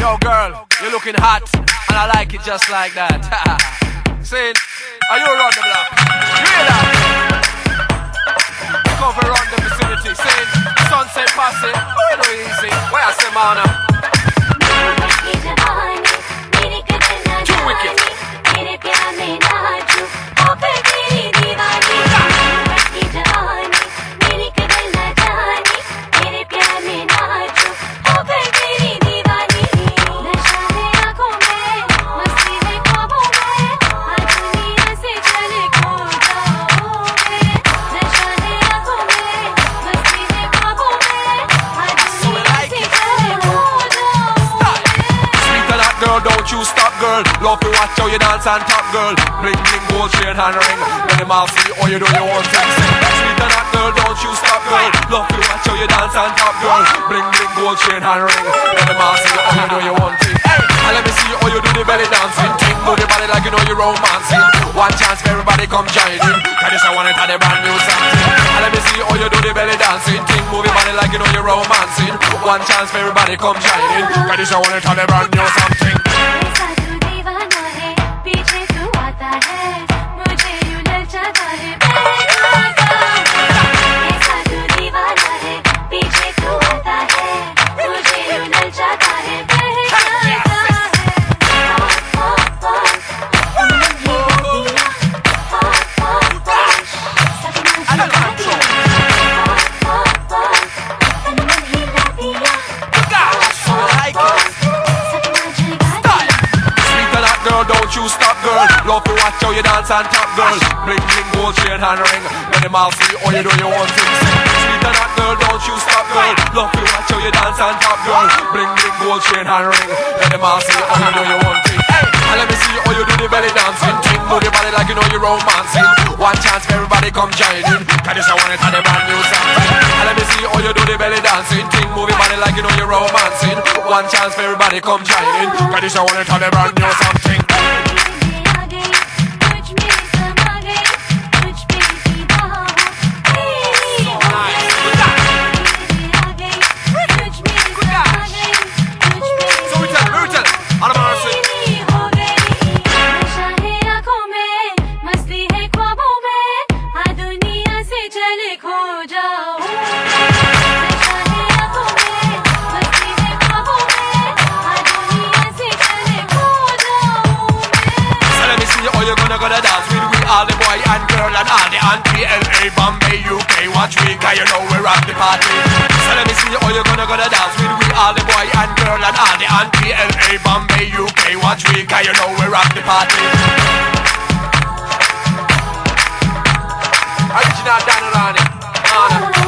Yo girl, you're looking hot, and I like it just like that. Saying, are you around the block? You hear that? Come around the vicinity, saying, sunset posse, oh you know easy. Why I say man? Too wicked. Don't you stop, girl. Love to watch how you dance on top, girl. Bling bling, gold chain, hand ring. Let them all see all you do, you want to sing. Sweet and hot, girl. Don't you stop, girl. Love to watch how you dance on top, girl. Bling bling, gold chain, hand ring. Let them all see all you do, you want to. Hey, and let me see how you do the belly dancing. Ting, move your body like you know you're romancing. One chance for everybody come join in. Cause this I want it on the brand new song. And let me see how you do the belly dancing. Ting, move your body like you know you're romancing. One chance for everybody come join in. Cause this I want it on the brand new something. Don't you stop, girl. Love to watch how you dance on top, girl. Bling bling, gold chain, hand ring. Let them all see all you do, you want to sing. Sweet and hot, girl. Don't you stop, girl. Love to watch how you dance on top, girl. Bling bling, gold chain, hand ring. Let them all see all you do, you want to sing. Hey, and let me see how you do the belly dancing. Ting, move your body like you know you're romancing. One chance for everybody come join in. Cause this I want it on the brand new something. And let me see how you do the belly dancing. Ting, move your body like you know you're romancing. One chance for everybody come join in. Cause this I want it on the brand new something. Gonna dance with we all the boy and girl and all the auntie LA, Bombay, UK. Watch we, cause you know we rock the party. So let me see how you gonna dance with we all the boy and girl and all the auntie LA, Bombay, UK. Watch we, cause you know we rock the party. Original Dan Rani.